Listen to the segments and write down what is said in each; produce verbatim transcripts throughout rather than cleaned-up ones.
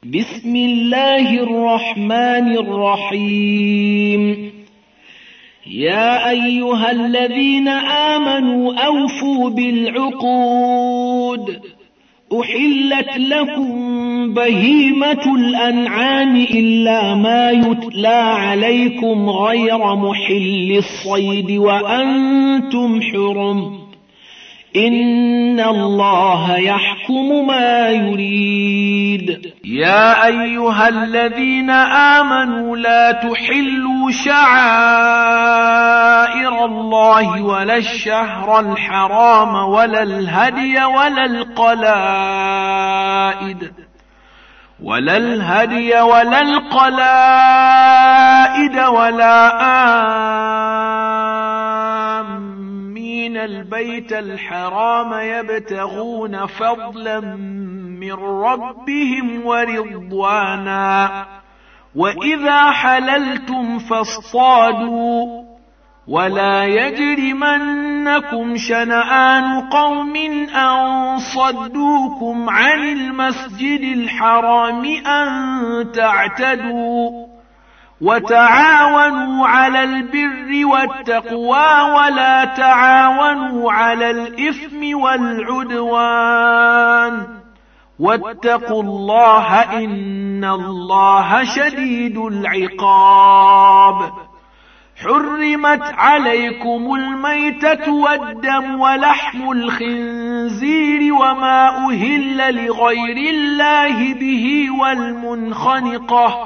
بسم الله الرحمن الرحيم. يا أيها الذين آمنوا أوفوا بالعقود، أحلت لكم بهيمة الأنعام إلا ما يتلى عليكم غير محل الصيد وأنتم حرم، إن الله يحكم ما يريد. يا أيها الذين آمنوا لا تحلوا شعائر الله ولا الشهر الحرام ولا الهدي ولا القلائد ولا الهدي ولا القلائد ولا آمين البيت الحرام يبتغون فضلا من ربهم ورضوانا، وإذا حللتم فاصطادوا، ولا يجرمنكم شنآن قوم أن صدوكم عن المسجد الحرام أن تعتدوا، وتعاونوا على البر والتقوى ولا تعاونوا على الإثم والعدوان، واتقوا الله إن الله شديد العقاب. حرمت عليكم الميتة والدم ولحم الخنزير وما أهل لغير الله به والمنخنقة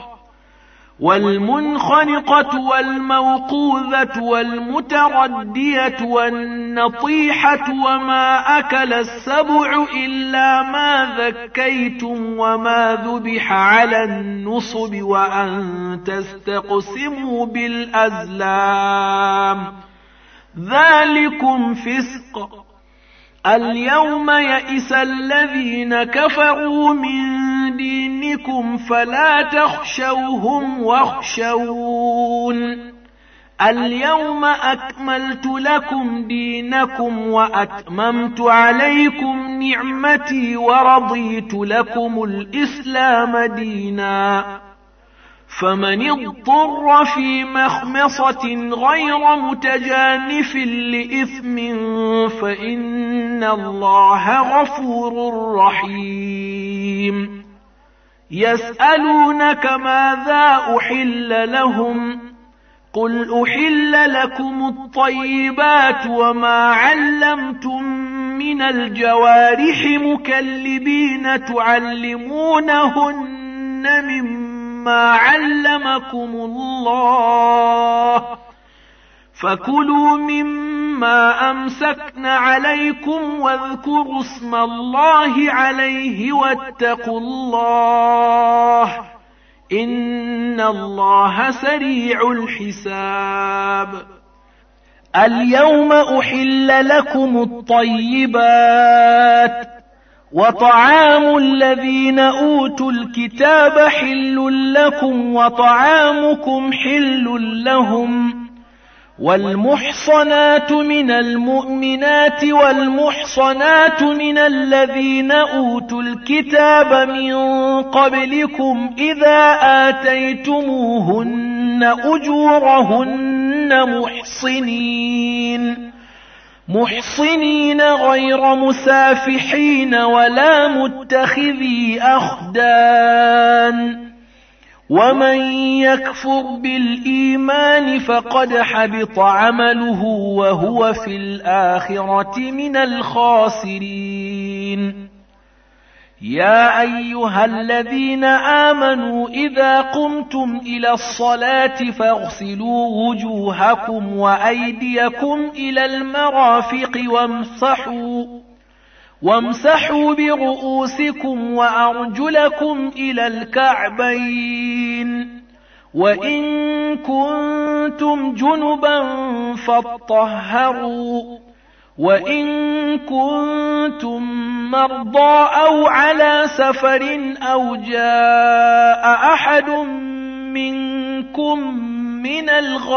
والمنخنقة والموقوذة والمتردية والنطيحة وما أكل السبع إلا ما ذكيتم وما ذبح على النصب وأن تستقسموا بالأزلام، ذلكم فسق. اليوم يئس الذين كفروا من دينكم فلا تخشوهم واخشون. اليوم أكملت لكم دينكم وأتممت عليكم نعمتي ورضيت لكم الإسلام دينا، فمن اضطر في مخمصة غير متجانف لإثم فإن الله غفور رحيم. يسألونك ماذا أحل لهم، قل أحل لكم الطيبات وما علمتم من الجوارح مكلبين تعلمونهن مما علمكم الله، فكلوا مما أمسكن عليكم واذكروا اسم الله عليه واتقوا الله، إن الله سريع الحساب. اليوم أحل لكم الطيبات، وطعام الذين أوتوا الكتاب حل لكم وطعامكم حل لهم، والمحصنات من المؤمنات والمحصنات من الذين أوتوا الكتاب من قبلكم إذا آتيتموهن أجورهن محصنين محصنين غير مسافحين ولا متخذي أخدان، ومن يكفر بالإيمان فقد حبط عمله وهو في الآخرة من الخاسرين. يا أيها الذين آمنوا إذا قمتم إلى الصلاة فاغسلوا وجوهكم وأيديكم إلى المرافق وامسحوا وامسحوا برؤوسكم وأرجلكم إلى الكعبين، وإن كنتم جنبا فاطهروا، وإن كنتم مرضى أو على سفر أو جاء أحد منكم من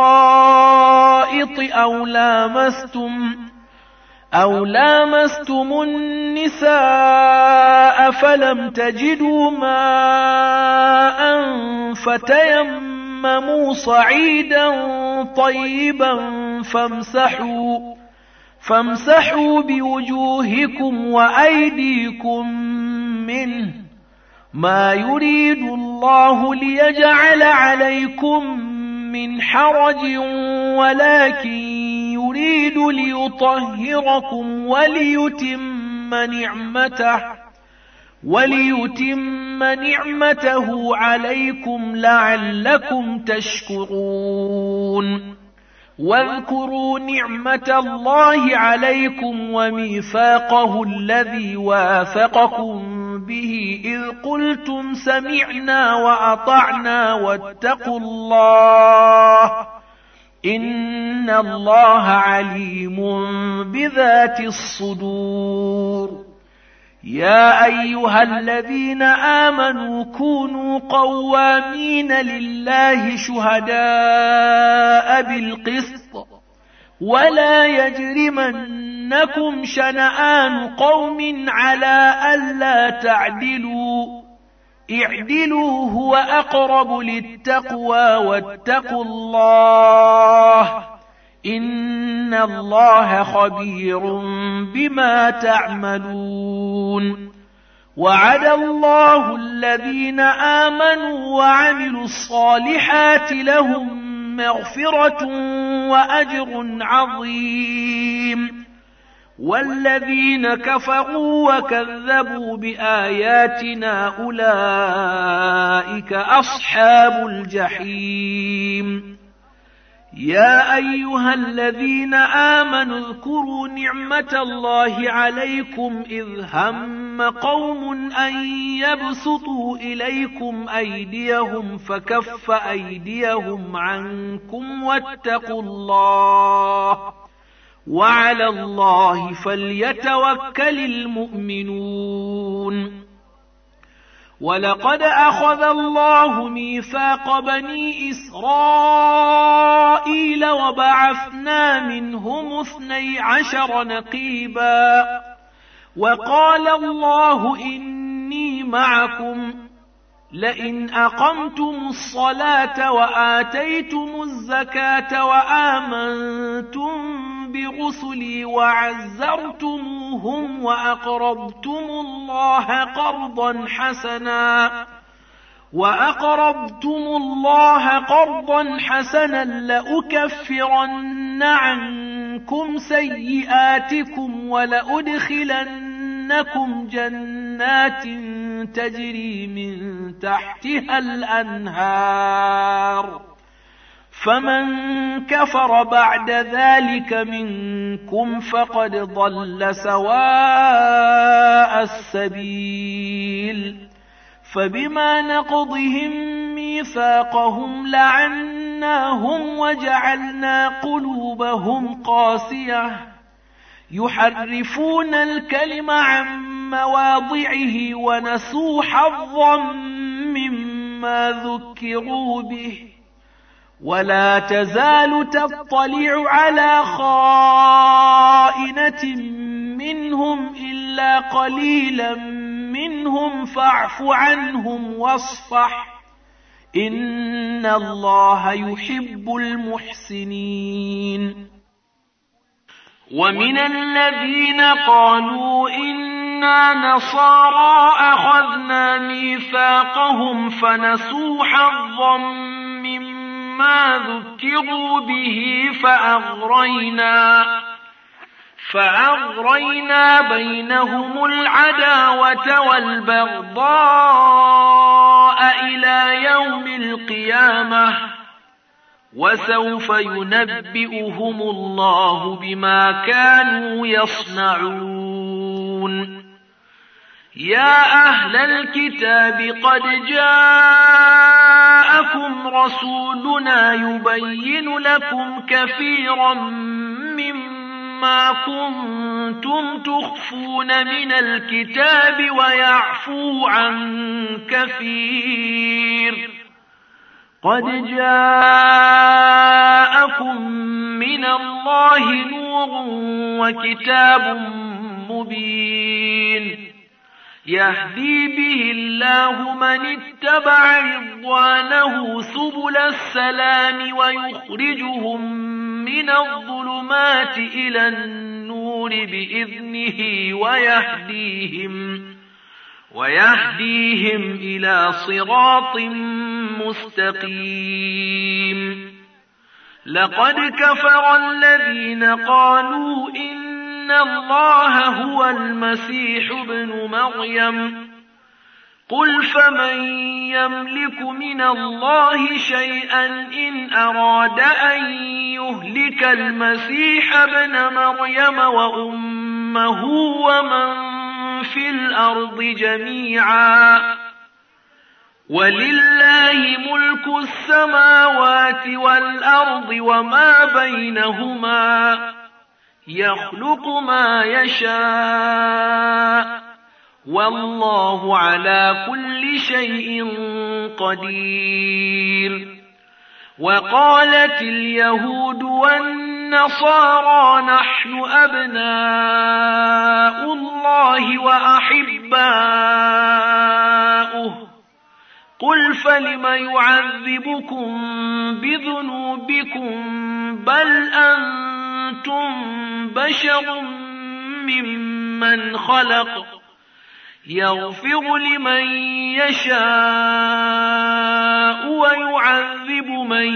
الغائط أو لامستم أو لامستم النساء فلم تجدوا ماء فتيمموا صعيدا طيبا فامسحوا فامسحوا بوجوهكم وأيديكم منه ما يريد الله ليجعل عليكم من حرج ولكن يريد ليطهركم وليتم نعمته وليتم نعمته عليكم لعلكم تشكرون واذكروا نعمة الله عليكم وميثاقه الذي واثقكم به إذ قلتم سمعنا وأطعنا واتقوا الله إن الله عليم بذات الصدور. يا أيها الذين آمنوا كونوا قوامين لله شهداء بالقسط ولا يجرمنكم شنآن قوم على ألا تعدلوا اعدلوا هو أقرب للتقوى واتقوا الله إن الله خبير بما تعملون. وعد الله الذين آمنوا وعملوا الصالحات لهم مغفرة وأجر عظيم والذين كفروا وكذبوا بآياتنا أولئك أصحاب الجحيم. يا أيها الذين آمنوا اذكروا نعمة الله عليكم إذ هم قوم أن يبسطوا إليكم أيديهم فكف أيديهم عنكم واتقوا الله وعلى الله فليتوكل المؤمنون. ولقد أخذ الله ميثاق بني إسرائيل وبعثنا منهم اثني عشر نقيبا وقال الله إني معكم لئن أقمتم الصلاة وآتيتم الزكاة وآمنتم برسلي وعزرتموهم وأقرضتم الله قرضا حسنا وأقرضتم الله قرضا حسنا لأكفرن عنكم سيئاتكم ولأدخلنكم جنات تجري من تحتها الأنهار فمن كفر بعد ذلك منكم فقد ضل سواء السبيل. فبما نقضهم ميثاقهم لعناهم وجعلنا قلوبهم قاسية يحرفون الكلم عن مواضعه ونسوا حظا مما ذكروا به ولا تزال تطلع على خائنة منهم إلا قليلا منهم فاعف عنهم واصفح إن الله يحب المحسنين. ومن الذين قالوا إنا نصارى أخذنا ميثاقهم فنسوا حظا مما ذكروا به فأغرينا فأغرينا بينهم العداوة والبغضاء إلى يوم القيامة وسوف ينبئهم الله بما كانوا يصنعون. يا أهل الكتاب قد جاءكم رسولنا يبين لكم كثيرا مما كنتم تخفون من الكتاب ويعفو عن كثير. قد جاءكم من الله نور وكتاب مبين يهدي به الله من اتبع رضوانه سبل السلام ويخرجهم من الظلمات إلى النور بإذنه ويهديهم ويهديهم إلى صراط مستقيم. لقد كفر الذين قالوا إن الله هو المسيح ابن مريم قل فمن يملك من الله شيئا إن أراد أن يهلك المسيح ابن مريم وأمه ومن في الأرض جميعا ولله ملك السماوات والأرض وما بينهما يخلق ما يشاء والله على كل شيء قدير. وقالت اليهود والنصارى نحن أبناء الله وأحباؤه قل فلم يعذبكم بذنوبكم بل أنتم بشر ممن خلق يغفر لمن يشاء ويعذب من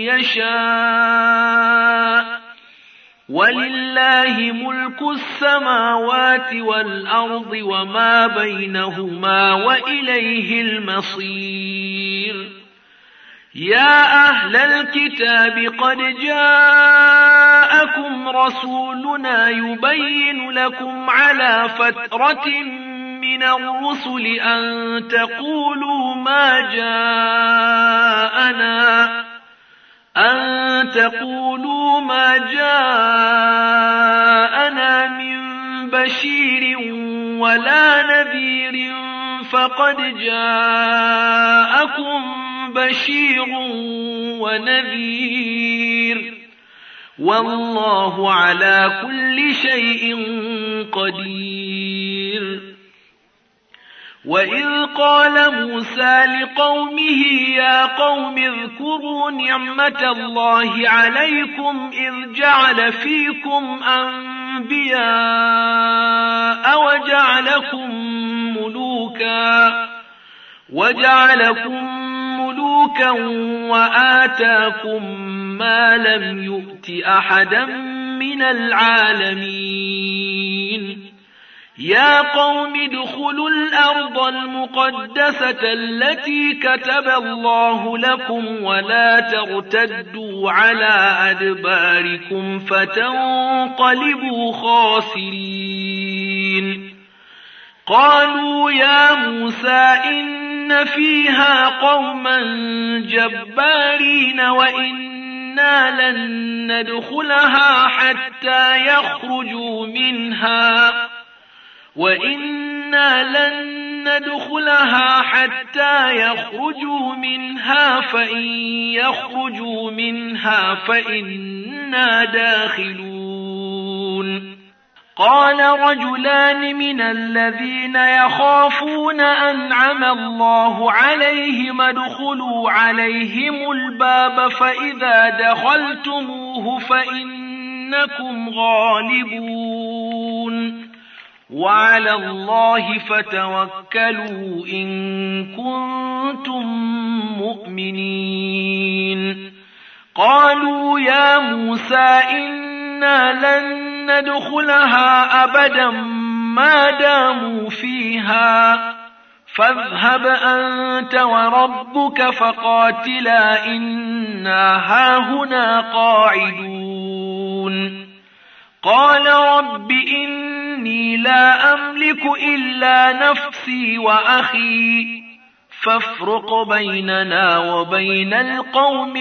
يشاء ولله ملك السماوات والأرض وما بينهما وإليه المصير. يا أهل الكتاب قد جاءكم رسولنا يبين لكم على فترة من الرسل أن تقولوا ما جاءنا أن تقولوا ما جاءنا من بشير ولا نذير فقد جاءكم بشير ونذير والله على كل شيء قدير. وإذ قال موسى لقومه يا قوم اذكروا نعمة الله عليكم إذ جعل فيكم أنبياء وجعلكم ملوكا وجعلكم ملوكا وآتاكم ما لم يؤت أحدا من العالمين. يا قوم ادخلوا الأرض المقدسة التي كتب الله لكم ولا ترتدوا على أدباركم فتنقلبوا خاسرين. قالوا يا موسى إن فيها قوما جبارين وإنا لن ندخلها حتى يخرجوا منها وإنا لن ندخلها حتى يخرجوا منها فإن يخرجوا منها فإنا داخلون. قال رجلان من الذين يخافون أنعم الله عليهم ادخلوا عليهم الباب فإذا دخلتموه فإنكم غالبون وعلى الله فتوكلوا إن كنتم مؤمنين. قالوا يا موسى إنا لن ندخلها أبدا ما داموا فيها فاذهب أنت وربك فقاتلا إنا هاهنا قاعدون. قال رب إني لا أملك إلا نفسي وأخي فافرق بيننا وبين القوم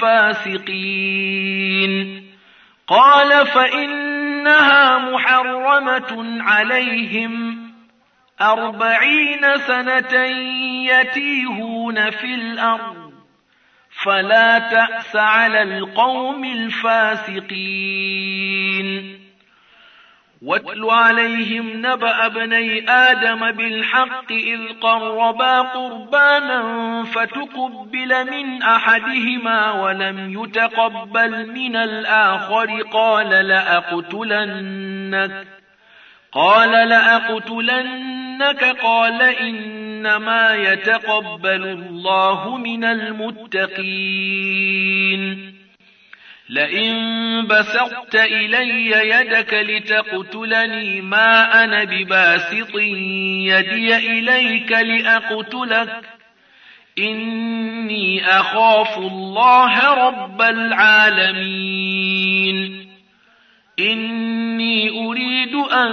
الفاسقين. قال فإنها محرمة عليهم أربعين سنة يتيهون في الأرض فلا تأس على القوم الفاسقين. واتل عليهم نبأ ابني آدم بالحق إذ قربا قربانا فتقبل من أحدهما ولم يتقبل من الآخر قال لأقتلنك قال لأقتلنك قال إنما يتقبل الله من المتقين لئن بسطت إلي يدك لتقتلني ما أنا بباسط يدي إليك لأقتلك إني أخاف الله رب العالمين إني أريد أن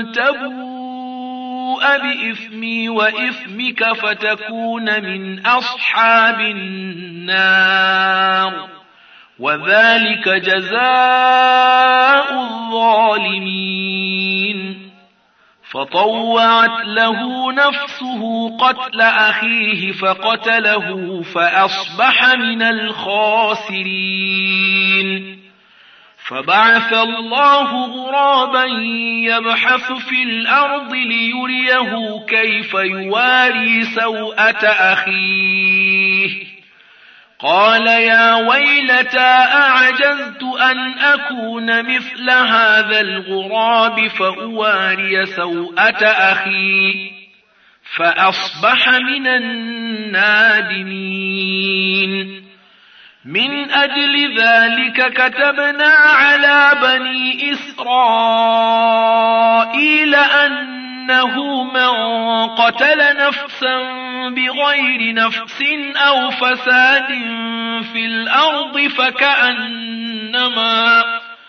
تبوء بإثمي وإثمك فتكون من أصحاب النار وذلك جزاء الظالمين فطوعت له نفسه قتل أخيه فقتله فأصبح من الخاسرين فبعث الله غرابا يبحث في الأرض ليريه كيف يواري سوءة أخيه قال يا ويلتى أعجزت أن أكون مثل هذا الغراب فأواري سوءة أخي فأصبح من النادمين من أجل ذلك كتبنا على بني إسرائيل أنه من قتل نفسا بغير نفس أو فساد في الأرض فكأنما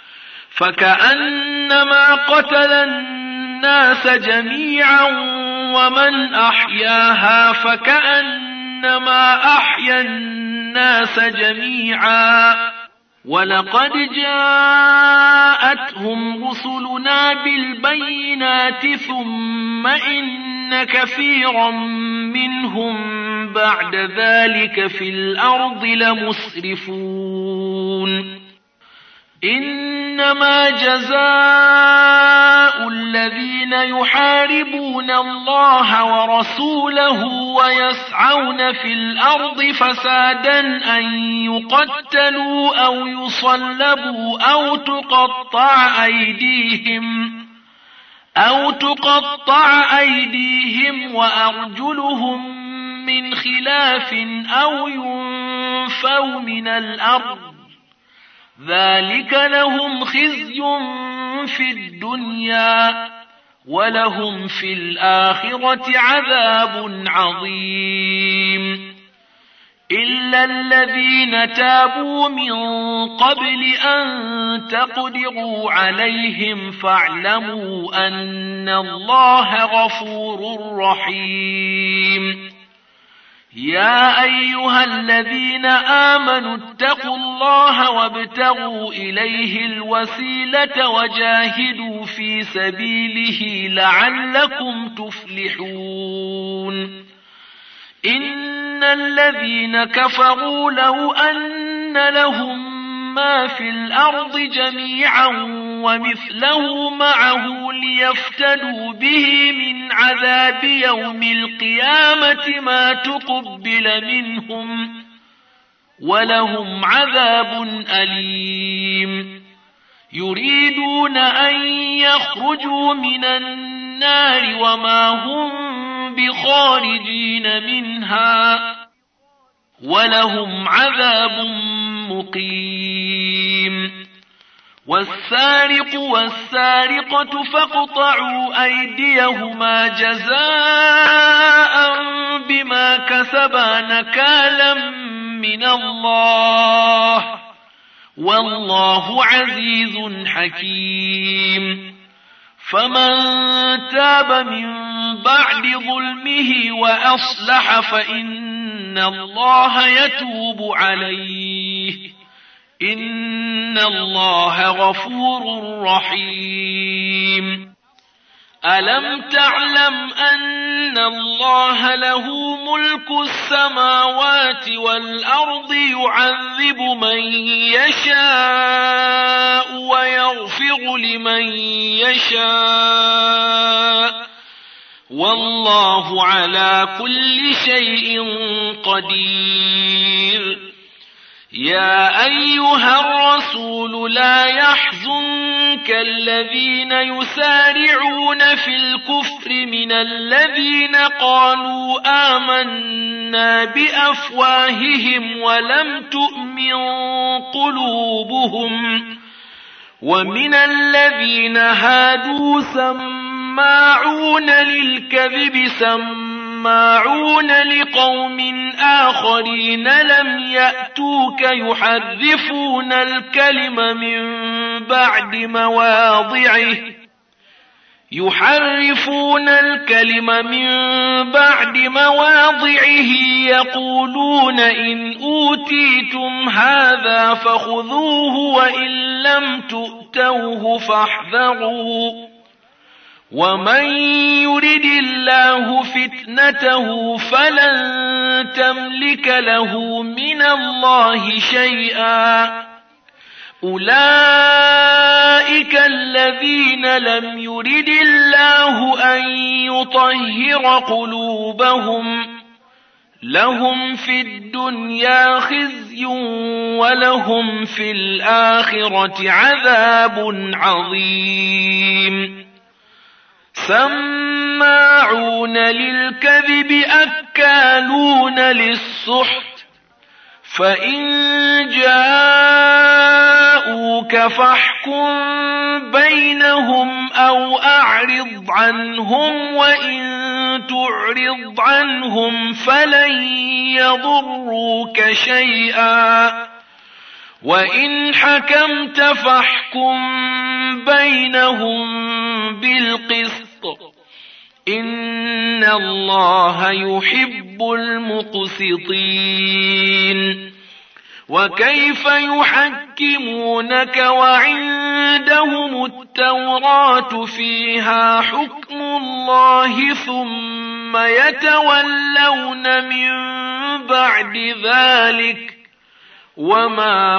فكأنما قتل الناس جميعا ومن أحياها فكأنما أحيا الناس جميعا ولقد جاءتهم رسلنا بالبينات ثم إن كثيرا منهم بعد ذلك في الأرض لمسرفون إنما جزاء الذين يحاربون الله ورسوله ويسعون في الأرض فسادا أن يقتلوا أو يصلبوا أو تقطع أيديهم أو تقطع أيديهم وأرجلهم من خلاف أو ينفوا من الأرض ذلك لهم خزي في الدنيا ولهم في الآخرة عذاب عظيم إلا الذين تابوا من قبل أن تقدروا عليهم فاعلموا أن الله غفور رحيم يا أيها الذين آمنوا اتقوا الله وابتغوا إليه الوسيلة وجاهدوا في سبيله لعلكم تفلحون إن الذين كفروا لو أن لهم ما في الأرض جميعا ومثله معه ليفتدوا به من عذاب يوم القيامة ما تقبل منهم ولهم عذاب أليم يريدون أن يخرجوا من النار وما هم بخارجين منها ولهم عذاب مقيم والسارق والسارقة فاقطعوا أيديهما جزاء بما كسبا نكالا من الله والله عزيز حكيم فمن تاب من بعد ظلمه وأصلح فإن الله يتوب عليه إن الله غفور رحيم ألم تعلم أن الله له ملك السماوات والأرض يعذب من يشاء ويغفر لمن يشاء والله على كل شيء قدير. يا أيها الرسول لا يحزنك الذين يسارعون في الكفر من الذين قالوا آمنا بأفواههم ولم تؤمن قلوبهم ومن الذين هادوا سماعون للكذب سماعون لقوم آخرين لم يأتوك يحرفون الكلم من بعد مواضعه يحرفون الكلم من بعد مواضعه يقولون إن أوتيتم هذا فخذوه وإن لم تؤتوه فاحذروا ومن يرد الله فتنته فلن تملك له من الله شيئا. أولئك الذين لم يرد الله أن يطهر قلوبهم لهم في الدنيا خزي ولهم في الآخرة عذاب عظيم. سماعون للكذب أكالون للسحت فإن جاءوك فاحكم بينهم أو أعرض عنهم وإن تعرض عنهم فلن يضروك شيئا وإن حكمت فاحكم بينهم بالقسط إن الله يحب المقسطين. وكيف يحكمونك وعندهم التوراة فيها حكم الله ثم يتولون من بعد ذلك وما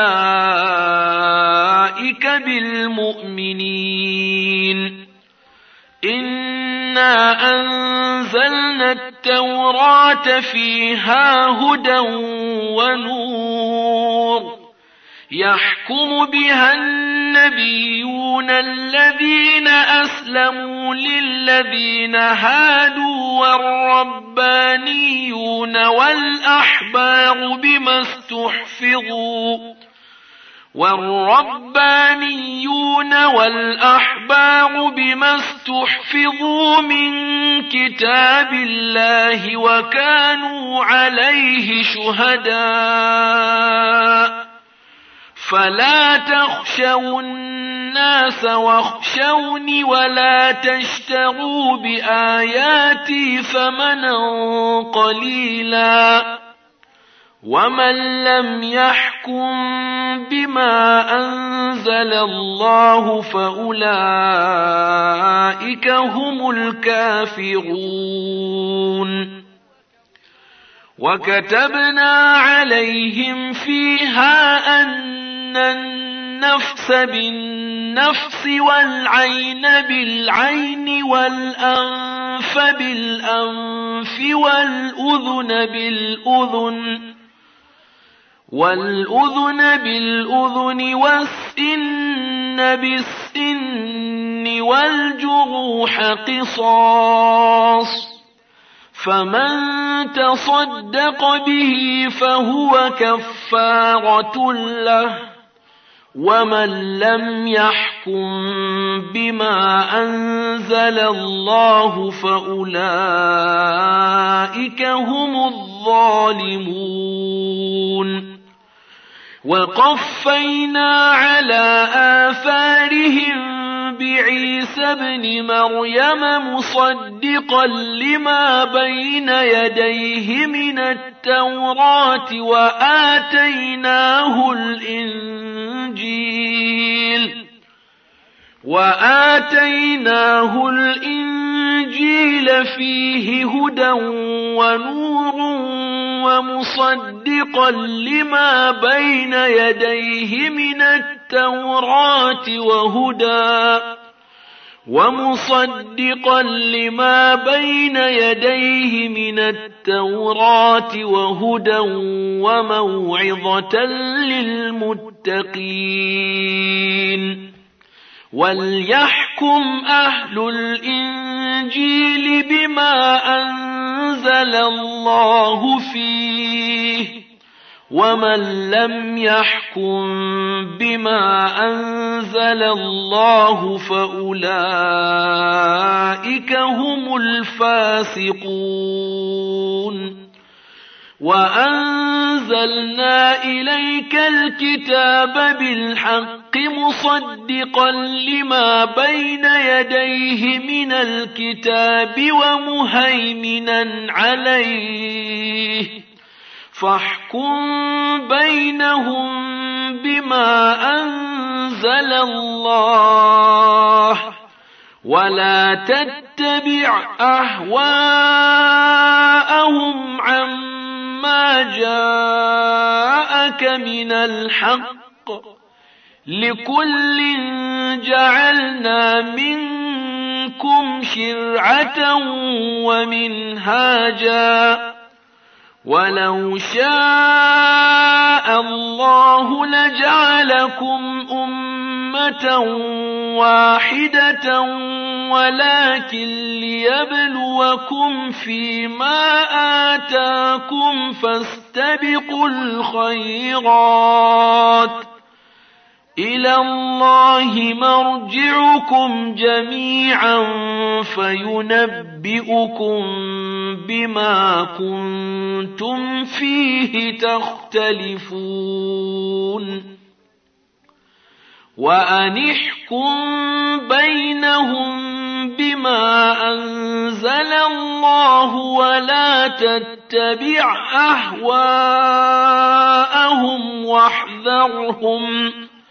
أولئك بالمؤمنين. إنا أنزلنا التوراة فيها هدى ونور يحكم بها النبيون الذين أسلموا للذين هادوا والربانيون والأحبار بما استحفظوا والربانيون والأحبار بما استحفظوا من كتاب الله وكانوا عليه شهداء فلا تخشوا الناس واخشوني ولا تشتروا بآياتي ثمنا قليلا ومن لم يحكم بما أنزل الله فأولئك هم الكافرون. وكتبنا عليهم فيها أن النفس بالنفس والعين بالعين والأنف بالأنف والأذن بالأذن والأذن بالأذن والسن بالسن والجروح قصاص فمن تصدق به فهو كفارة له ومن لم يحكم بما أنزل الله فأولئك هم الظالمون. وقفينا على آثارهم بعيسى ابن مريم مصدقا لما بين يديه من التوراة وآتيناه الإنجيل وآتيناه الإنجيل فيه هدى ونور ومصدقا لما بين يديه من التوراة وهدى ومصدقا لما بين يديه من التوراة وهدى وموعظة للمتقين وليحكم أهل الإنجيل بما أنزل الله فيه ومن لم يحكم بما أنزل الله فأولئك هم الفاسقون وأنزلنا إليك الكتاب بالحق مصدقا لما بين يديه من الكتاب ومهيمنا عليه فاحكم بينهم بما أنزل الله ولا تتبع أهواءهم عما جاءك من الحق لكل جعلنا منكم شرعة ومنهاجا ولو شاء الله لجعلكم أمة واحدة ولكن ليبلوكم فيما آتاكم فاستبقوا الخيرات إلى الله مرجعكم جميعا فينبئكم بما كنتم فيه تختلفون وأنحكم بينهم بما أنزل الله ولا تتبع أهواءهم واحذرهم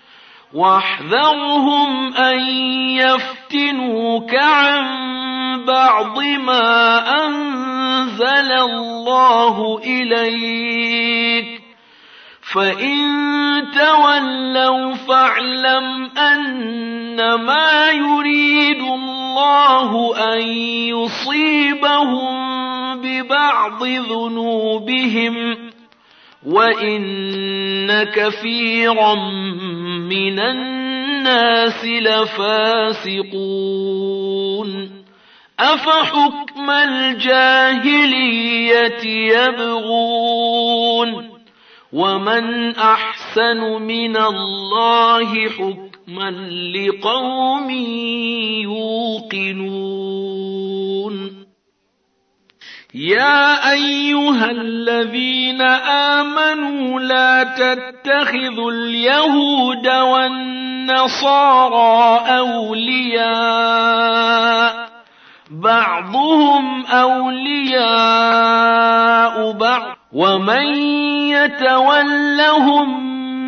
واحذرهم أن يفتنوك عن بعض ما أنزل الله إليك فإن تولوا فاعلم أنما يريد الله أن يصيبهم ببعض ذنوبهم وإن كثيرا من الناس لفاسقون أفحكم الجاهلية يبغون ومن أحسن من الله حكما لقوم يوقنون يا أيها الذين آمنوا لا تتخذوا اليهود والنصارى أولياء بعضهم أولياء بعض ومن يتولهم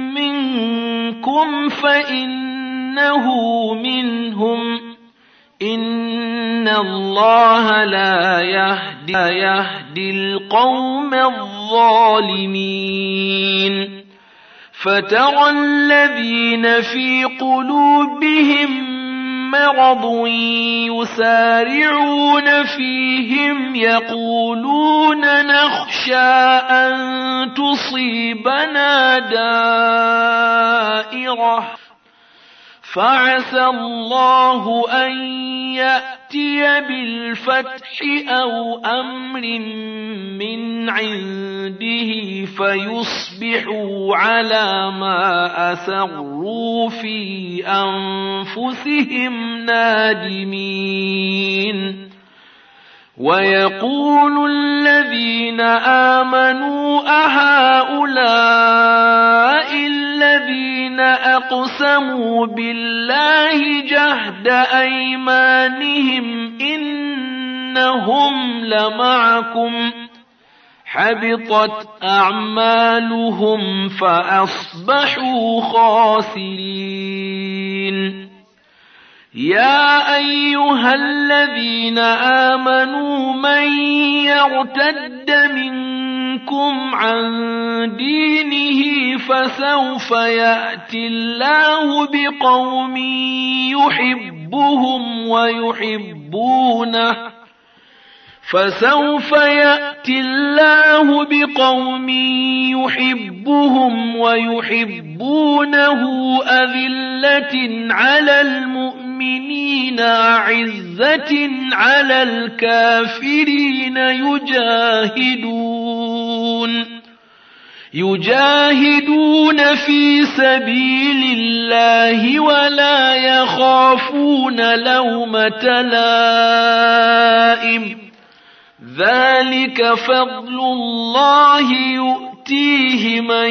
منكم فإنه منهم إن الله لا يهدي, يهدي القوم الظالمين فترى الذين في قلوبهم مرض يسارعون فيهم يقولون نخشى أن تصيبنا دائرة فعسى الله أن يأتي بالفتح أو أمر من عنده فيصبحوا على ما أسروا في أنفسهم نادمين ويقول الذين آمنوا أهؤلاء الذين أقسموا بالله جهد أيمانهم إنهم لمعكم حبطت أعمالهم فأصبحوا خاسرين يا أيها الذين آمنوا من يرتد منكم عن دينه فسوف يأتي الله بقوم يحبهم ويحبونه فسوف يأتي الله بقوم يحبهم ويحبونه أذلة على المؤمنين أعزة على الكافرين يجاهدون يجاهدون في سبيل الله ولا يخافون لومة لائم ذلك فضل الله يؤتيه من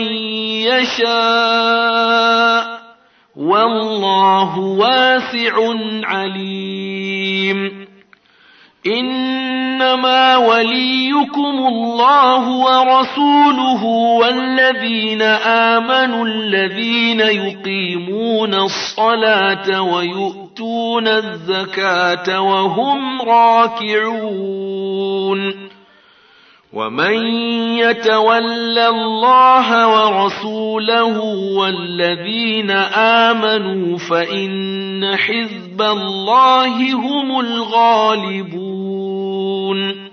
يشاء والله واسع عليم إنما وليكم الله ورسوله والذين آمنوا الذين يقيمون الصلاة ويؤتون الزكاة وهم راكعون ومن يتول الله ورسوله والذين آمنوا فإن حزب الله هم الغالبون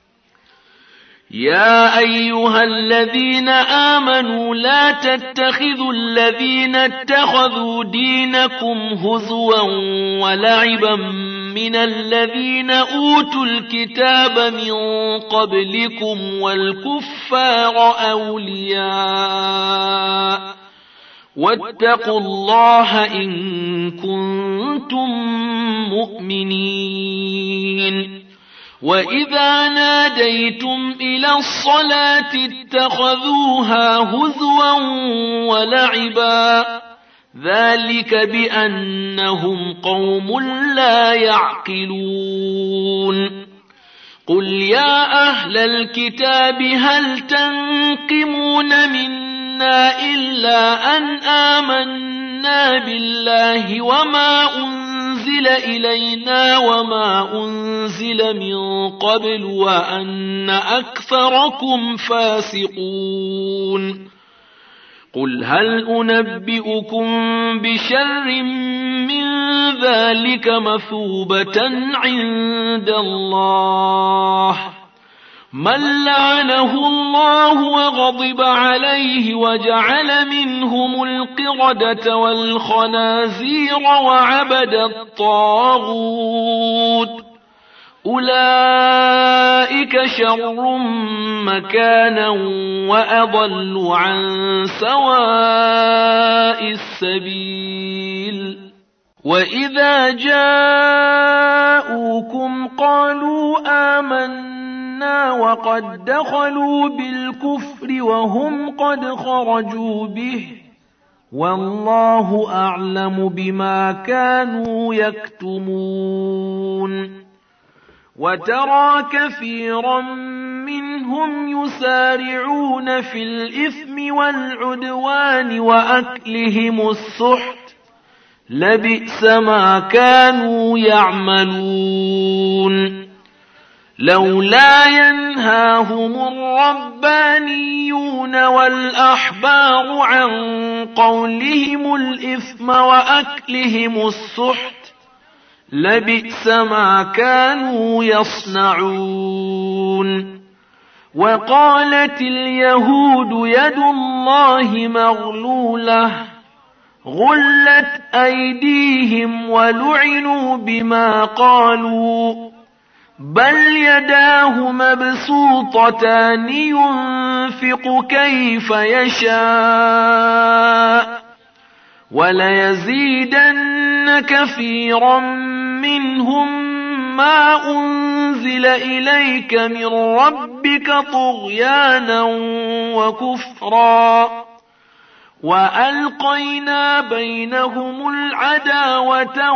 يا أيها الذين آمنوا لا تتخذوا الذين اتخذوا دينكم هزوا ولعبا من الذين أوتوا الكتاب من قبلكم والكفار أولياء واتقوا الله إن كنتم مؤمنين وإذا ناديتم إلى الصلاة اتخذوها هزوا ولعبا ذلك بأنهم قوم لا يعقلون قل يا أهل الكتاب هل تنقمون منا إلا أن آمنا بالله وما أنزل إلينا وما أنزل من قبل وأن أكثركم فاسقون قل هل أنبئكم بشر من ذلك مثوبة عند الله من لعنه الله وغضب عليه وجعل منهم القردة والخنازير وعبد الطاغوت أولئك شر مكانا وأضل عن سواء السبيل وإذا جاءوكم قالوا آمنا وقد دخلوا بالكفر وهم قد خرجوا به والله أعلم بما كانوا يكتمون وترى كثيرا منهم يسارعون في الإثم والعدوان وأكلهم السحت لبئس ما كانوا يعملون لولا ينهاهم الربانيون والأحبار عن قولهم الإثم وأكلهم السحت لبئس ما كانوا يصنعون وقالت اليهود يد الله مغلولة غلت أيديهم ولعنوا بما قالوا بل يداه مبسوطتان ينفق كيف يشاء وليزيدن كثيرا منهم ما أنزل إليك من ربك طغيانا وكفرا وألقينا بينهم العداوة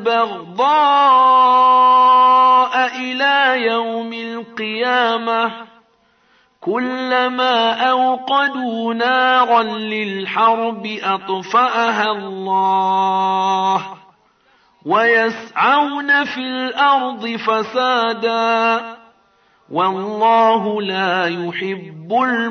والبغضاء إلى يوم القيامة كلما أوقدوا نارا للحرب أطفأها الله ويسعون في الأرض فسادا والله لا يحب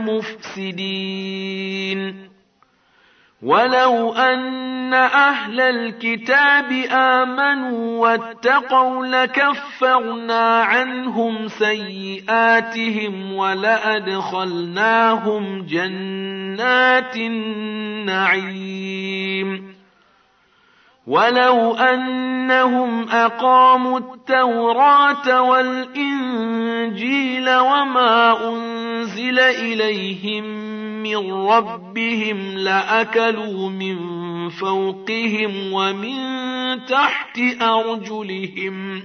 المفسدين. ولو أن أهل الكتاب آمنوا واتقوا لكفرنا عنهم سيئاتهم ولأدخلناهم جنات النعيم. ولو أنهم أقاموا التوراة والإنجيل وما أنزل إليهم من ربهم لأكلوا من فوقهم ومن تحت أرجلهم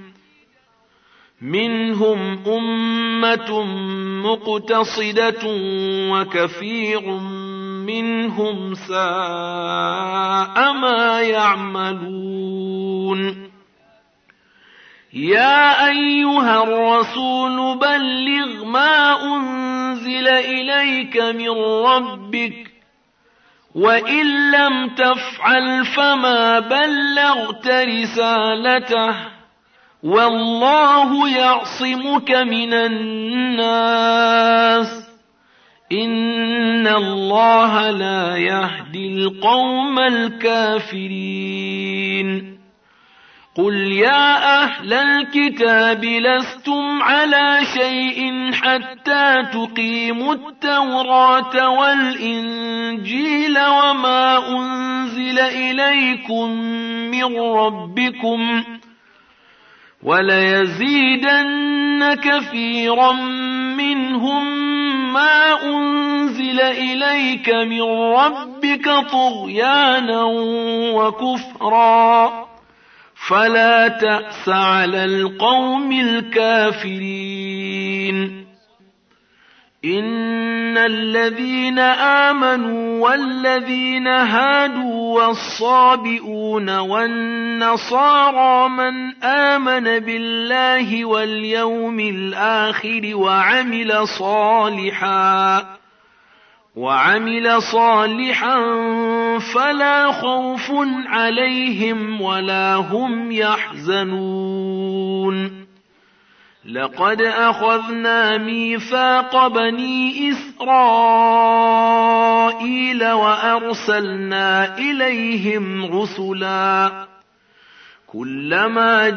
منهم أمة مقتصدة وكثير منهم ساء ما يعملون. يا أيها الرسول بلغ ما أنزل إليك من ربك وإن لم تفعل فما بلغت رسالته والله يعصمك من الناس إن الله لا يهدي القوم الكافرين. قل يا أهل الكتاب لستم على شيء حتى تقيموا التوراة والإنجيل وما أنزل إليكم من ربكم وليزيدن كثيرا منهم ما أنزل إليك من ربك طغيانا وكفرا فلا تأس على القوم الكافرين. إن الذين آمنوا والذين هادوا والصابئون والنصارى من آمن بالله واليوم الآخر وعمل صالحا وعمل صالحا فلا خوف عليهم ولا هم يحزنون. لقد أخذنا ميثاق بني إسرائيل وأرسلنا إليهم رسلا كلما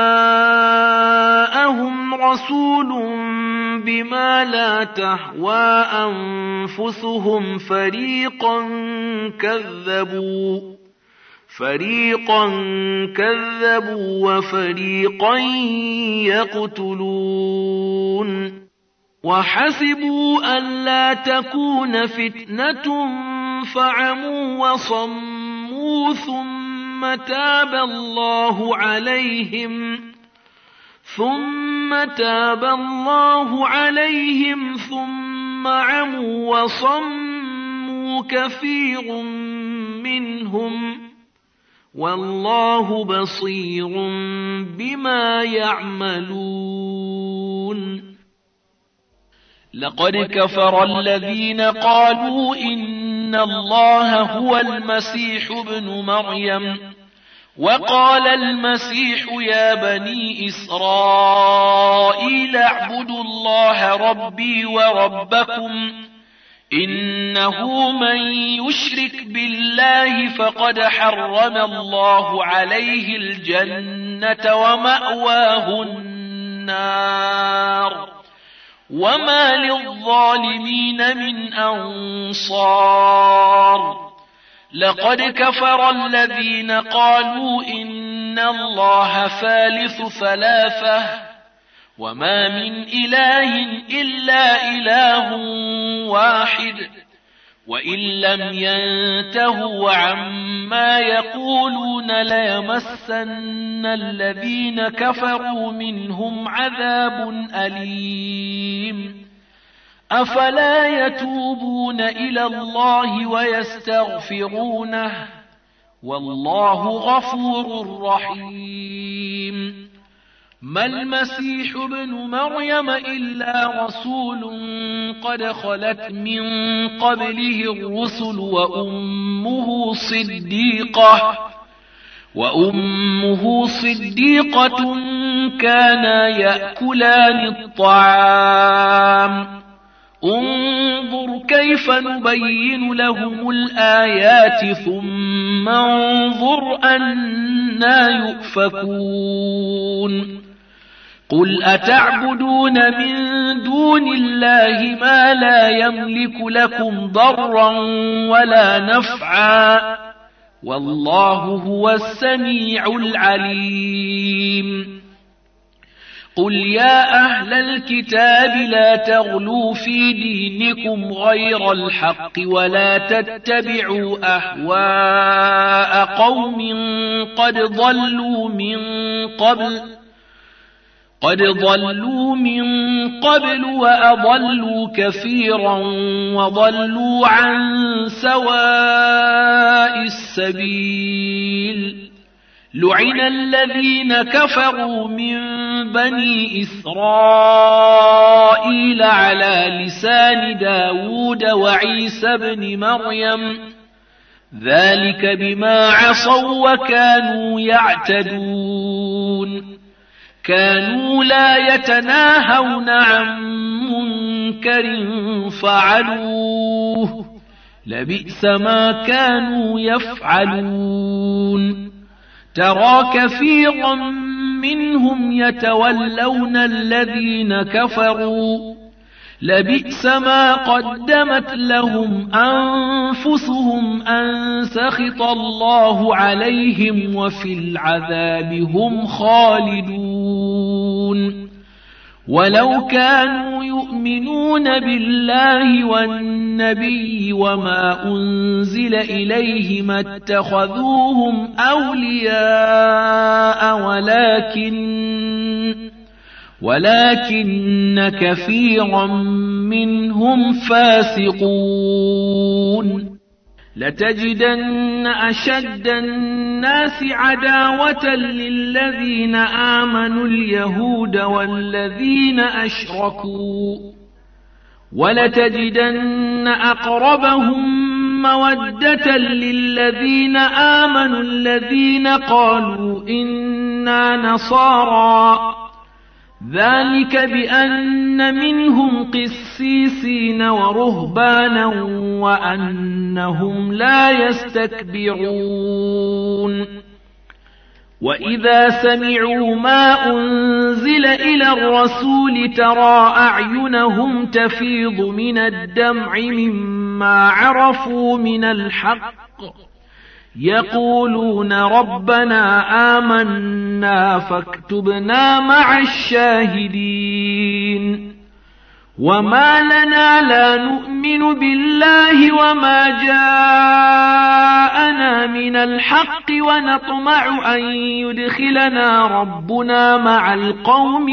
جاءهم رسول بما لا تهوى أنفسهم فريقا كذبوا فريقا كذبوا وفريقا يقتلون. وحسبوا ألا تكون فتنة فعموا وصموا ثم تاب الله عليهم ثم تاب الله عليهم ثم عموا وصموا كثير منهم والله بصير بما يعملون. لقد كفر الذين قالوا إن الله هو المسيح ابن مريم وقال المسيح يا بني إسرائيل اعبدوا الله ربي وربكم إنه من يشرك بالله فقد حرم الله عليه الجنة ومأواه النار وما للظالمين من أنصار. لقد كفر الذين قالوا إن الله ثالث ثلاثة وما من إله إلا إله واحد وإن لم ينتهوا عما يقولون ليمسن الذين كفروا منهم عذاب أليم. أفلا يتوبون إلى الله ويستغفرونه والله غفور رحيم. ما المسيح ابن مريم إلا رسول قد خلت من قبله الرسل وأمه صديقة وأمه صديقة كانا يأكلان الطعام انظر كيف نبين لهم الآيات ثم انظر أنا يؤفكون قل أتعبدون من دون الله ما لا يملك لكم ضرا ولا نفعا والله هو السميع العليم قل يا أهل الكتاب لا تغلوا في دينكم غير الحق ولا تتبعوا أهواء قوم قد ضلوا من قبل قد ضلوا من قبل وأضلوا كثيرا وضلوا عن سواء السبيل لعن الذين كفروا من بني إسرائيل على لسان داود وعيسى بن مريم ذلك بما عصوا وكانوا يعتدون كانوا لا يتناهون عن منكر فعلوه لبئس ما كانوا يفعلون ترى كثيرا منهم يتولون الذين كفروا لبئس ما قدمت لهم أنفسهم أن سخط الله عليهم وفي العذاب هم خالدون ولو كانوا يؤمنون بالله والنبي وما أنزل إليه ما اتخذوهم أولياء ولكن ولكن كثيرا منهم فاسقون لتجدن أشد الناس عداوة للذين آمنوا اليهود والذين أشركوا ولتجدن أقربهم مودة للذين آمنوا الذين قالوا إنا نصارى ذلك بأن منهم قسيسين ورهبانا وأنهم لا يستكبرون وإذا سمعوا ما أنزل إلى الرسول ترى أعينهم تفيض من الدمع مما عرفوا من الحق يقولون ربنا آمنا فاكتبنا مع الشاهدين وما لنا لا نؤمن بالله وما جاءنا من الحق ونطمع أن يدخلنا ربنا مع القوم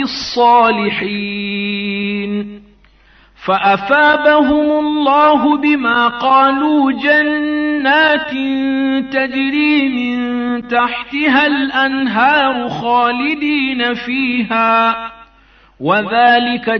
الصالحين فأثابهم الله بما قالوا جنات تجري من تحتها الأنهار خالدين فيها وذلك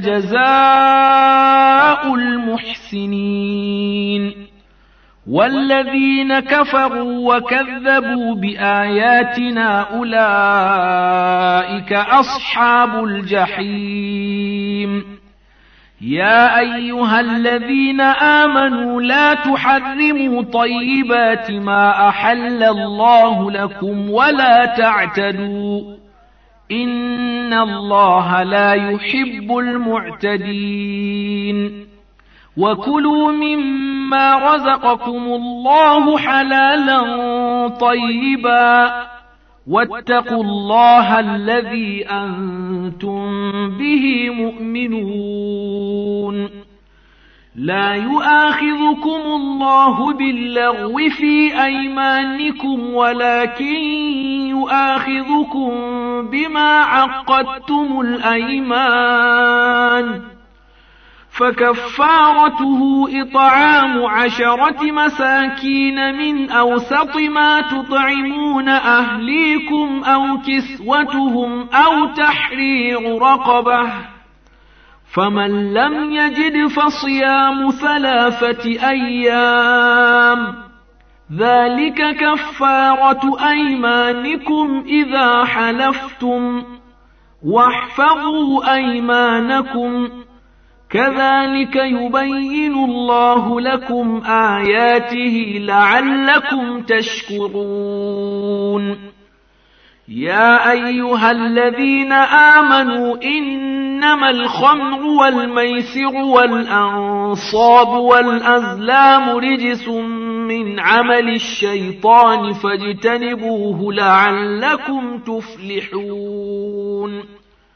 جزاء المحسنين والذين كفروا وكذبوا بآياتنا أولئك أصحاب الجحيم يا أيها الذين آمنوا لا تحرموا طيبات ما أحل الله لكم ولا تعتدوا إن الله لا يحب المعتدين وكلوا مما رزقكم الله حلالا طيبا واتقوا الله الذي أنتم به مؤمنون لا يؤاخذكم الله باللغو في أيمانكم ولكن يؤاخذكم بما عقدتم الأيمان فكفارته إطعام عشرة مساكين من أوسط ما تطعمون أهليكم أو كسوتهم أو تحرير رقبة فمن لم يجد فصيام ثلاثة أيام ذلك كفارة أيمانكم إذا حلفتم واحفظوا أيمانكم كذلك يبين الله لكم آياته لعلكم تشكرون يا أيها الذين آمنوا إنما الخمر والميسر والأنصاب والأزلام رجس من عمل الشيطان فاجتنبوه لعلكم تفلحون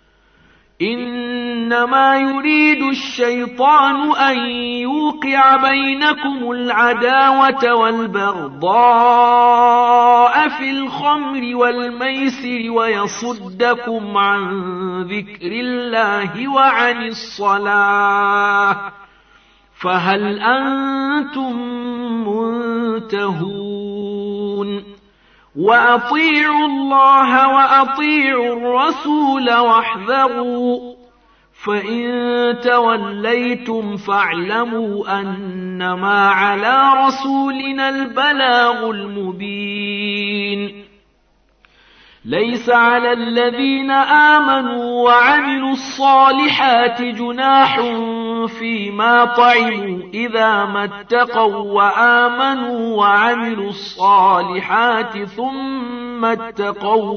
إنما يريد الشيطان أن يوقع بينكم العداوة والبغضاء في الخمر والميسر ويصدكم عن ذكر الله وعن الصلاة فهل أنتم منتهون وأطيعوا الله وأطيعوا الرسول واحذروا فإن توليتم فاعلموا أنما على رسولنا البلاغ المبين ليس على الذين آمنوا وعملوا الصالحات جناح فيما طعموا إذا ما اتقوا وآمنوا وعملوا الصالحات ثم اتقوا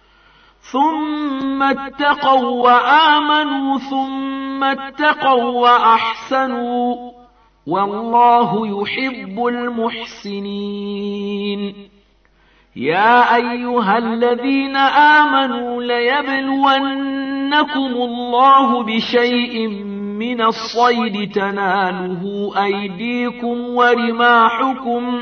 ثم اتقوا وآمنوا ثم اتقوا وأحسنوا والله يحب المحسنين يا أيها الذين آمنوا ليبلونكم الله بشيء من الصيد تناله أيديكم ورماحكم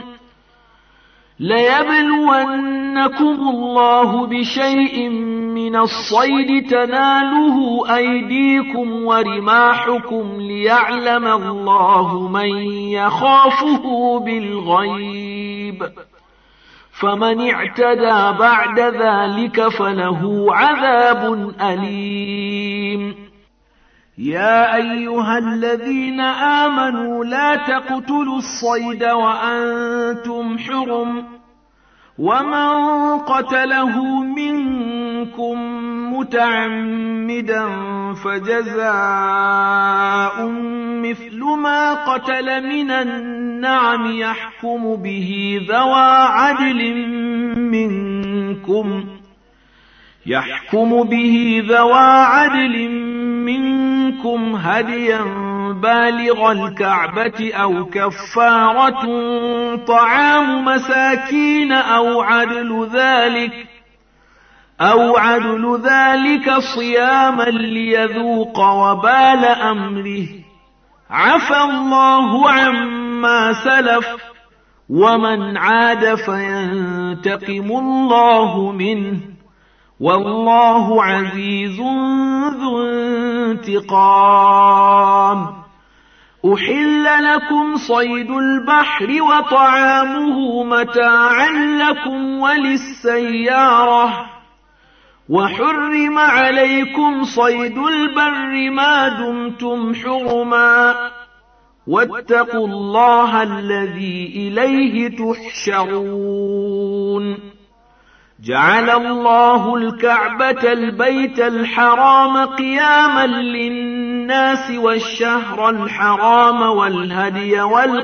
ليبلونكم الله بشيء من الصيد تناله أيديكم ورماحكم ليعلم الله من يخافه بالغيب فمن اعتدى بعد ذلك فله عذاب أليم يا أيها الذين آمنوا لا تقتلوا الصيد وأنتم حرم ومن قتله منكم متعمدا فجزاء مثل ما قتل من النعم يحكم به ذوى عدل منكم يحكم به ذوى عدل منكم هديا بالغ الكعبة أو كفارة طعام مساكين أو عدل ذلك أو عدل ذلك صياما ليذوق وبال أمره عفى الله عما سلف ومن عاد فينتقم الله منه والله عزيز ذو انتقام أحل لكم صيد البحر وطعامه متاعا لكم وللسيارة وحرم عليكم صيد البر ما دمتم حرما واتقوا الله الذي إليه تحشرون جعل الله الكعبة البيت الحرام قياما للناس والشهر الحرام والهدي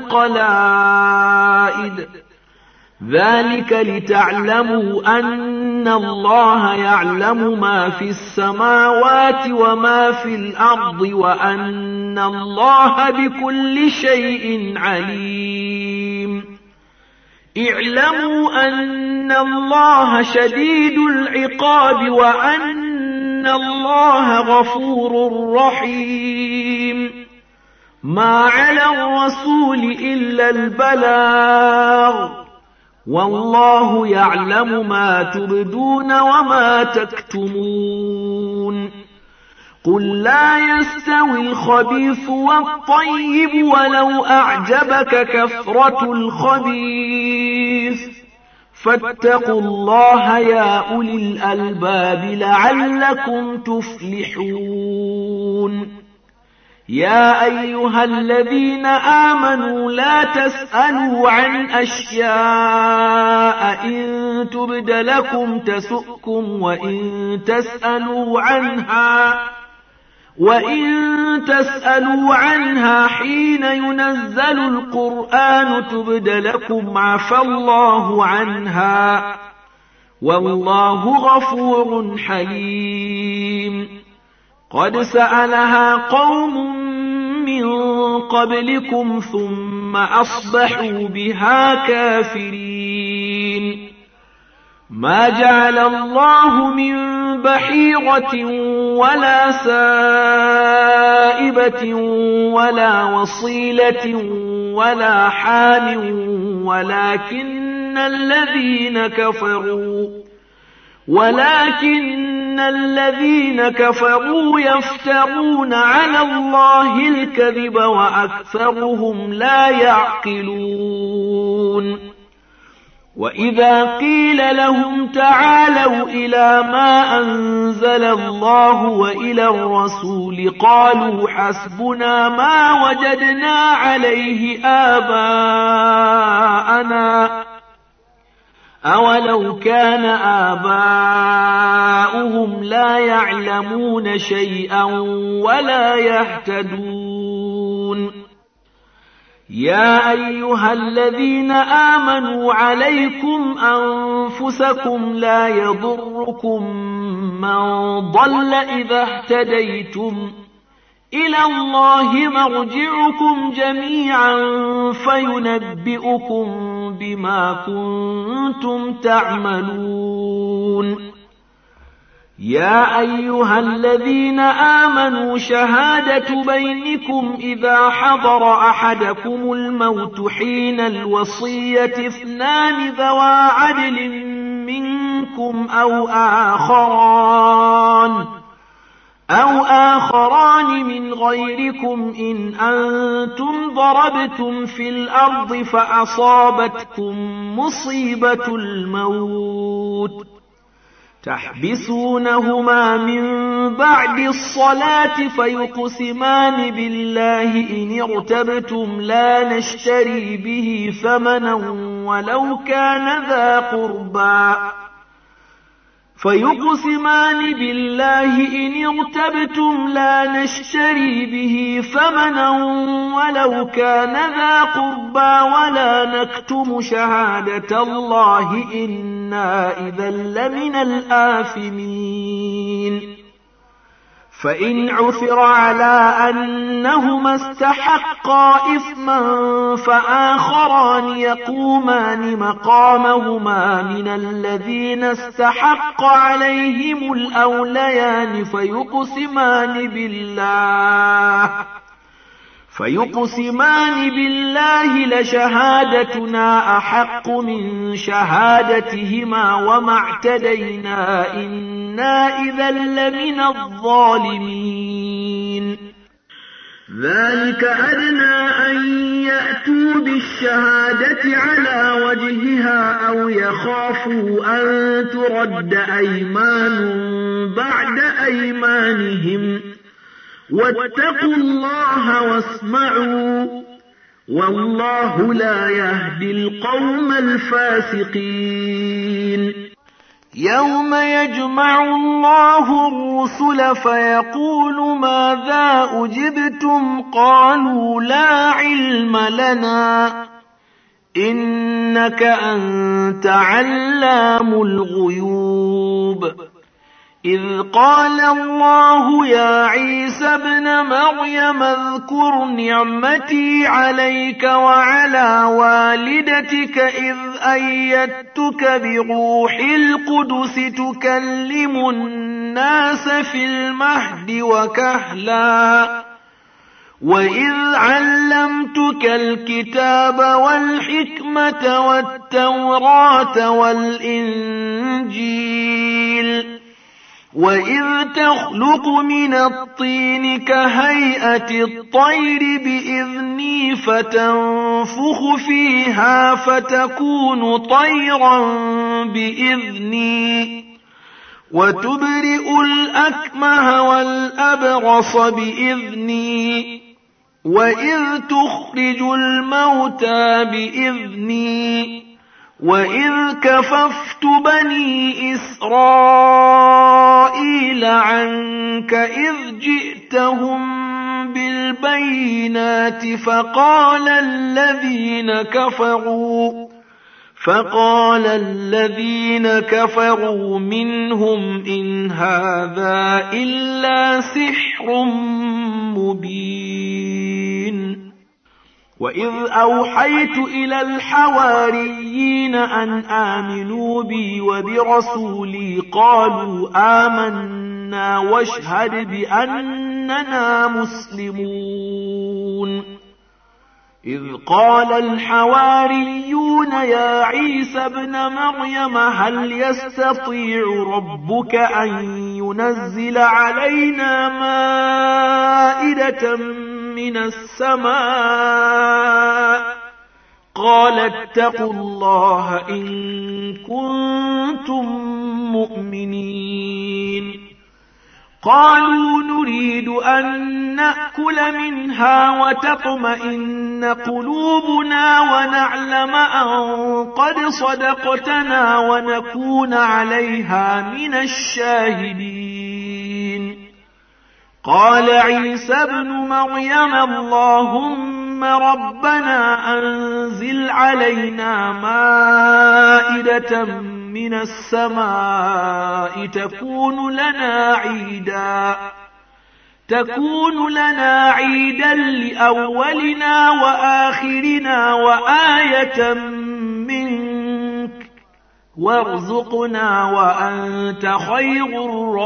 والقلائد ذلك لتعلموا أن الله يعلم ما في السماوات وما في الأرض وأن الله بكل شيء عليم اعلموا أن الله شديد العقاب وأن الله غفور رحيم ما على الرسول إلا البلاغ والله يعلم ما تبدون وما تكتمون قل لا يستوي الخبيث والطيب ولو أعجبك كثرة الخبيث فاتقوا الله يا أولي الألباب لعلكم تفلحون يا أيها الذين آمنوا لا تسألوا عن أشياء إن تبد لكم تسؤكم وإن تسألوا عنها وإن تسألوا عنها حين ينزل القرآن تبد لكم عفى الله عنها والله غفور حليم. قد سألها قوم من قبلكم ثم أصبحوا بها كافرين. ما جعل الله من بحيرة ولا سائبة ولا وصيلة ولا حام ولكن الذين كفروا ولكن الذين كفروا يفترون على الله الكذب وأكثرهم لا يعقلون. وإذا قيل لهم تعالوا إلى ما أنزل الله وإلى الرسول قالوا حسبنا ما وجدنا عليه آباءنا أولو كان آباؤهم لا يعلمون شيئا ولا يهتدون. يا أيها الذين آمنوا عليكم أنفسكم لا يضركم من ضل إذا اهتديتم إلى الله مرجعكم جميعا فينبئكم بما كنتم تعملون. يا أيها الذين آمنوا شهادة بينكم إذا حضر أحدكم الموت حين الوصية اثنان ذوى عدل منكم أو آخران أو آخران من غيركم إن أنتم ضربتم في الأرض فأصابتكم مصيبة الموت تحبسونهما من بعد الصلاة فيقسمان بالله إن ارتبتم لا نشتري به ثمنا ولو كان ذا قربى فيقسمان بالله إن ارتبتم لا نشتري به ثمنا ولو كان ذا قربى ولا نكتم شهادة الله إنا إذا لمن الآثمين. فإن عثر على أنهما استحقا إثما فآخران يقومان مقامهما من الذين استحق عليهم الأوليان فيقسمان بالله فيقسمان بالله لشهادتنا أحق من شهادتهما وما اعتدينا إنا إذا لمن الظالمين. ذلك أدنى أن يأتوا بالشهادة على وجهها أو يخافوا أن ترد أيمان بعد أيمانهم واتقوا الله واسمعوا والله لا يهدي القوم الفاسقين. يوم يجمع الله الرسل فيقول ماذا أجبتم قالوا لا علم لنا إنك أنت علام الغيوب. إذ قال الله يا عيسى ابن مريم اذكر نعمتي عليك وعلى والدتك إذ أيدتك بروح القدس تكلم الناس في المهد وكهلا وإذ علمتك الكتاب والحكمة والتوراة والإنجيل وإذ تخلق من الطين كهيئة الطير بإذني فتنفخ فيها فتكون طيرا بإذني وتبرئ الأكمه والأبرص بإذني وإذ تخرج الموتى بإذني وإذ كففت بني إسرائيل عنك إذ جئتهم بالبينات فقال الذين كفروا فقال الذين كفروا منهم إن هذا إلا سحر مبين وإذ أوحيت إلى الحواريين أن آمنوا بي وبرسولي قالوا آمنا واشهد بأننا مسلمون إذ قال الحواريون يا عيسى ابن مريم هل يستطيع ربك أن ينزل علينا مائدة من السماء قال اتقوا الله إن كنتم مؤمنين قالوا نريد أن نأكل منها وتطمئن قلوبنا ونعلم أن قد صدقتنا ونكون عليها من الشاهدين قال عيسى ابن مريم اللهم ربنا أنزل علينا مائدة من السماء تكون لنا عيدا تكون لنا عيدا لأولنا وآخرنا وآية منك وارزقنا وأنت خير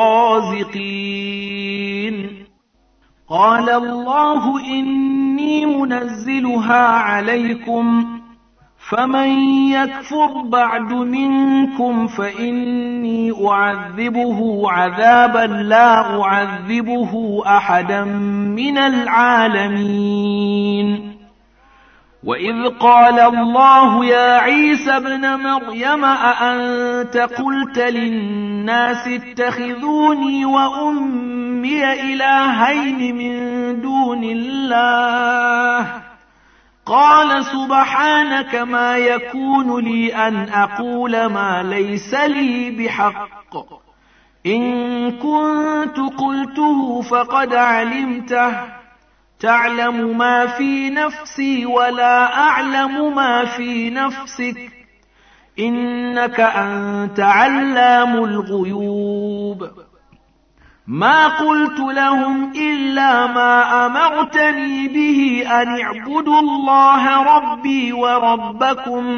الرازقين قال الله إني منزلها عليكم فمن يكفر بعد منكم فإني أعذبه عذابا لا أعذبه أحدا من العالمين وإذ قال الله يا عيسى ابن مريم أأنت قلت للناس اتخذوني وأمي إلهين من دون الله قال سبحانك ما يكون لي أن أقول ما ليس لي بحق إن كنت قلته فقد علمته تعلم ما في نفسي ولا أعلم ما في نفسك إنك أنت علام الغيوب ما قلت لهم إلا ما أمرتني به أن اعبدوا الله ربي وربكم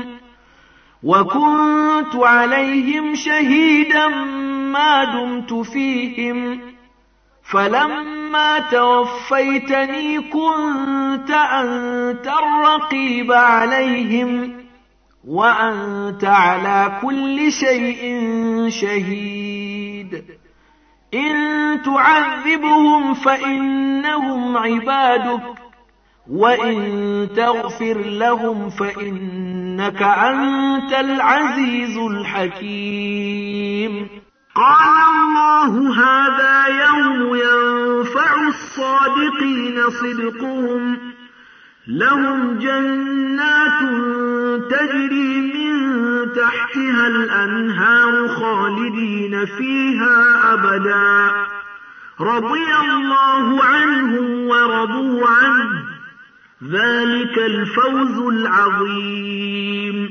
وكنت عليهم شهيدا ما دمت فيهم فلما توفيتني كنت أنت الرقيب عليهم وأنت على كل شيء شهيد إن تعذبهم فإنهم عبادك وإن تغفر لهم فإنك أنت العزيز الحكيم قال الله هذا يوم ينفع الصادقين صدقهم لهم جنات تجري من تحتها الأنهار خالدين فيها أبدا رضي الله عنهم ورضوا عنه ذلك الفوز العظيم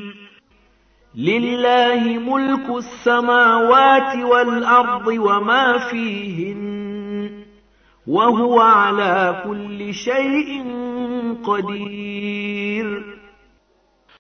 لله ملك السماوات والأرض وما فيهن وهو على كل شيء قدير